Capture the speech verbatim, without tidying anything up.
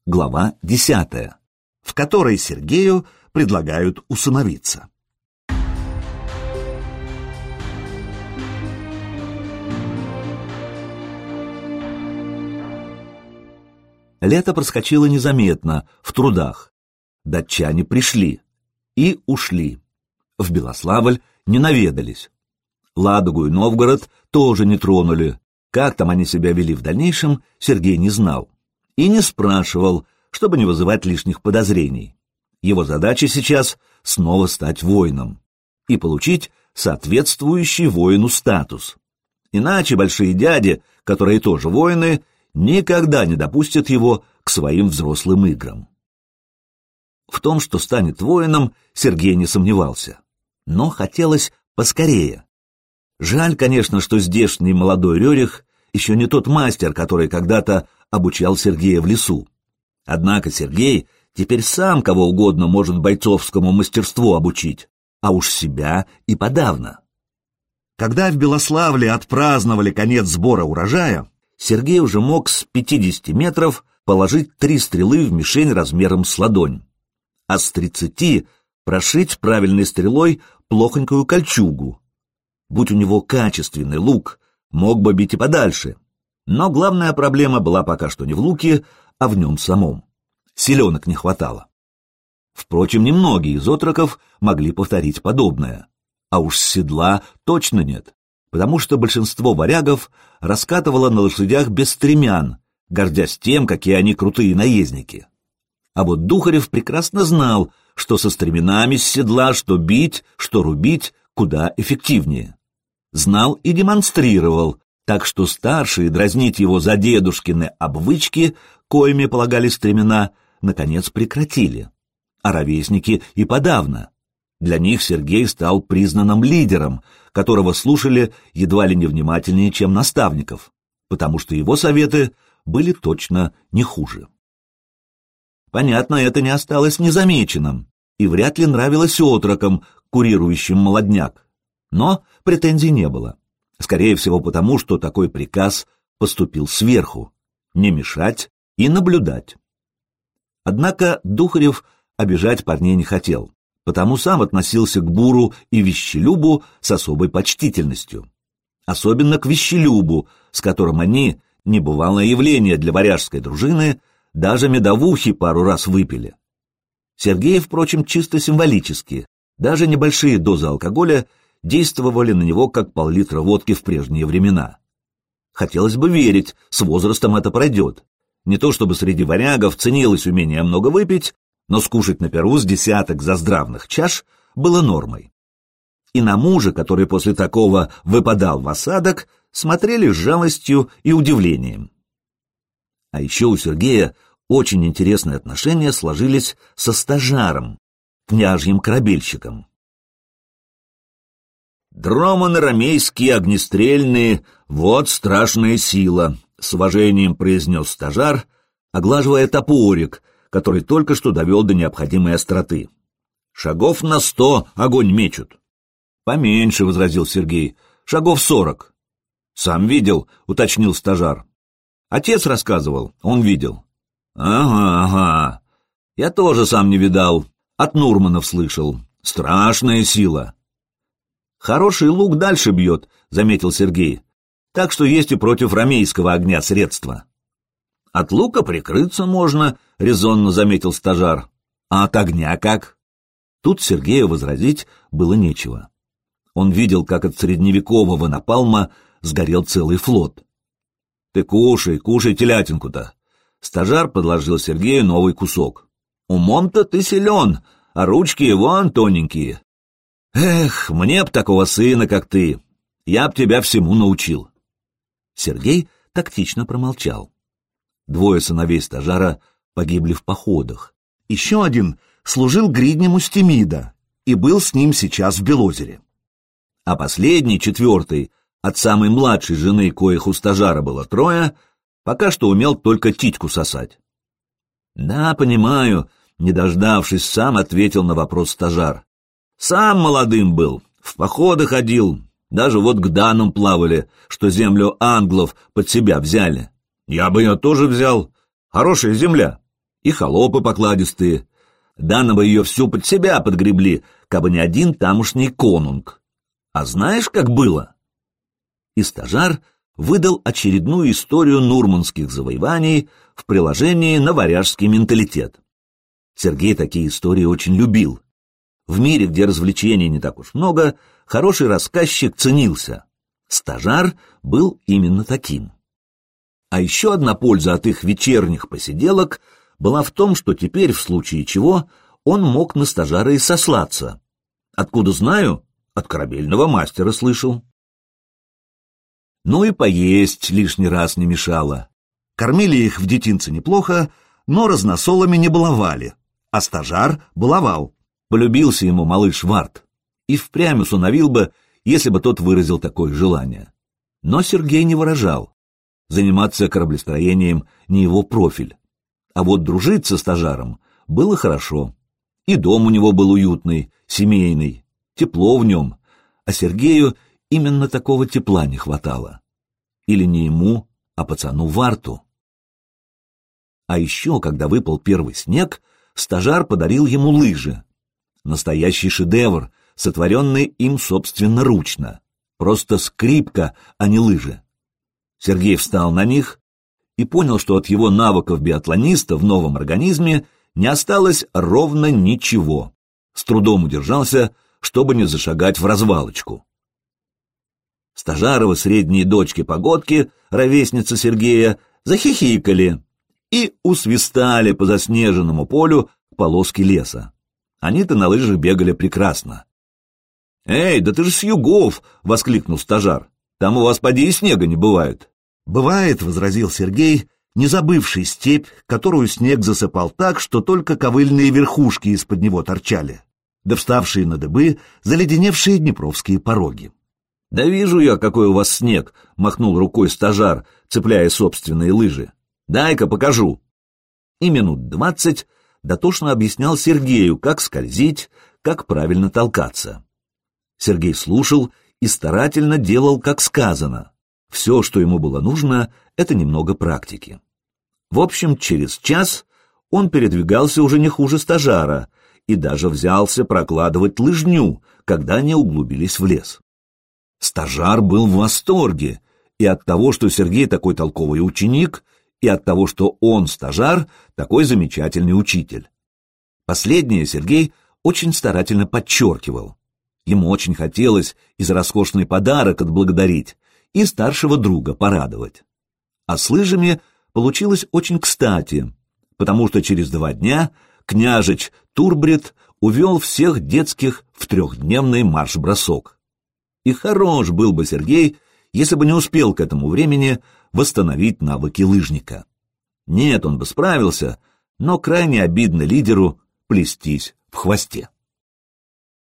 Глава десятая, в которой Сергею предлагают усыновиться. Лето проскочило незаметно, в трудах. Датчане пришли и ушли. В Белославль не наведались. Ладогу и Новгород тоже не тронули. Как там они себя вели в дальнейшем, Сергей не знал. И не спрашивал, чтобы не вызывать лишних подозрений. Его задача сейчас — снова стать воином и получить соответствующий воину статус. Иначе большие дяди, которые тоже воины, никогда не допустят его к своим взрослым играм. В том, что станет воином, Сергей не сомневался. Но хотелось поскорее. Жаль, конечно, что здешний молодой Рерих еще не тот мастер, который когда-то обучал Сергея в лесу. Однако Сергей теперь сам кого угодно может бойцовскому мастерству обучить, а уж себя и подавно. Когда в Белославле отпраздновали конец сбора урожая, Сергей уже мог с пятидесяти метров положить три стрелы в мишень размером с ладонь, а с тридцати прошить правильной стрелой плохонькую кольчугу. Будь у него качественный лук, мог бы бить и подальше. Но главная проблема была пока что не в луке, а в нем самом. Селенок не хватало. Впрочем, немногие из отроков могли повторить подобное. А уж с седла точно нет, потому что большинство варягов раскатывало на лошадях без стремян, гордясь тем, какие они крутые наездники. А вот Духарев прекрасно знал, что со стременами с седла, что бить, что рубить, куда эффективнее. Знал и демонстрировал, так что старшие дразнить его за дедушкины обвычки, коими полагали стремена, наконец прекратили. А ровесники и подавно. Для них Сергей стал признанным лидером, которого слушали едва ли не внимательнее, чем наставников, потому что его советы были точно не хуже. Понятно, это не осталось незамеченным и вряд ли нравилось отрокам, курирующим молодняк. Но претензий не было. Скорее всего потому, что такой приказ поступил сверху — не мешать и наблюдать. Однако Духарев обижать парней не хотел, потому сам относился к Буру и Вещелюбу с особой почтительностью. Особенно к Вещелюбу, с которым они, небывалое явление для варяжской дружины, даже медовухи пару раз выпили. Сергей, впрочем, чисто символически, даже небольшие дозы алкоголя действовали на него как пол-литра водки в прежние времена. Хотелось бы верить, с возрастом это пройдет. Не то чтобы среди варягов ценилось умение много выпить, но скушать на перу с десяток заздравных чаш было нормой. И на мужа, который после такого выпадал в осадок, смотрели с жалостью и удивлением. А еще у Сергея очень интересные отношения сложились со стажаром, княжьим корабельщиком. «Дроманы ромейские огнестрельные, вот страшная сила», — с уважением произнес стажар, оглаживая топорик, который только что довел до необходимой остроты. «Шагов на сто огонь мечут». «Поменьше», — возразил Сергей, — «шагов сорок». «Сам видел», — уточнил стажар. «Отец рассказывал, он видел». «Ага, ага. Я тоже сам не видал, от Нурманов слышал. Страшная сила». «Хороший лук дальше бьет», — заметил Сергей, «так что есть и против ромейского огня средства». «От лука прикрыться можно», — резонно заметил стажар. «А от огня как?» Тут Сергею возразить было нечего. Он видел, как от средневекового напалма сгорел целый флот. «Ты кушай, кушай телятинку-то». Стажар подложил Сергею новый кусок. «Умом-то ты силен, а ручки вон тоненькие. Эх, мне б такого сына, как ты. Я б тебя всему научил». Сергей тактично промолчал. Двое сыновей стажара погибли в походах. Еще один служил гриднем у Стемида и был с ним сейчас в Белозере. А последний, четвертый, от самой младшей жены, коих у стажара было трое, пока что умел только титьку сосать. «Да, понимаю», — не дождавшись, сам ответил на вопрос стажар. «Сам молодым был, в походы ходил, даже вот к данам плавали, что землю англов под себя взяли. Я бы ее тоже взял, хорошая земля. И холопы покладистые. Дано бы ее всю под себя подгребли, кабы не один тамошний конунг. А знаешь, как было? И стажар выдал очередную историю нурманских завоеваний в приложении на варяжский менталитет. Сергей такие истории очень любил. В мире, где развлечений не так уж много, хороший рассказчик ценился. Стажар был именно таким. А еще одна польза от их вечерних посиделок была в том, что теперь, в случае чего, он мог на стажара и сослаться. Откуда знаю? От корабельного мастера слышал. Ну и поесть лишний раз не мешало. Кормили их в детинце неплохо, но разносолами не баловали, а стажар баловал. Полюбился ему малыш Варт. И впрямь усыновил бы, если бы тот выразил такое желание. Но Сергей не выражал. Заниматься кораблестроением не его профиль. А вот дружить со стажаром было хорошо. И дом у него был уютный, семейный, тепло в нем. А Сергею именно такого тепла не хватало. Или не ему, а пацану Варту. А еще, когда выпал первый снег, стажар подарил ему лыжи. Настоящий шедевр, сотворенный им собственноручно. Просто скрипка, а не лыжи. Сергей встал на них и понял, что от его навыков биатлониста в новом организме не осталось ровно ничего. С трудом удержался, чтобы не зашагать в развалочку. Стажаровы средние дочки-погодки, ровесница Сергея, захихикали и усвистали по заснеженному полю полоски леса. Они-то на лыжах бегали прекрасно. «Эй, да ты же с югов!» — воскликнул стажар. «Там у вас поди и снега не бывает». «Бывает», — возразил Сергей, не забывший степь, которую снег засыпал так, что только ковыльные верхушки из-под него торчали, да вставшие на дыбы заледеневшие днепровские пороги. «Да вижу я, какой у вас снег!» — махнул рукой стажар, цепляя собственные лыжи. «Дай-ка покажу». И минут двадцать дотошно объяснял Сергею, как скользить, как правильно толкаться. Сергей слушал и старательно делал, как сказано. Все, что ему было нужно, это немного практики. В общем, через час он передвигался уже не хуже стажара и даже взялся прокладывать лыжню, когда они углубились в лес. Стажар был в восторге и от того, что Сергей такой толковый ученик, и от того, что он, стажар, такой замечательный учитель. Последнее Сергей очень старательно подчеркивал. Ему очень хотелось и за роскошный подарок отблагодарить, и старшего друга порадовать. А с лыжами получилось очень кстати, потому что через два дня княжич Турбрид увел всех детских в трехдневный марш-бросок. И хорош был бы Сергей, если бы не успел к этому времени восстановить навыки лыжника. Нет, он бы справился, но крайне обидно лидеру плестись в хвосте.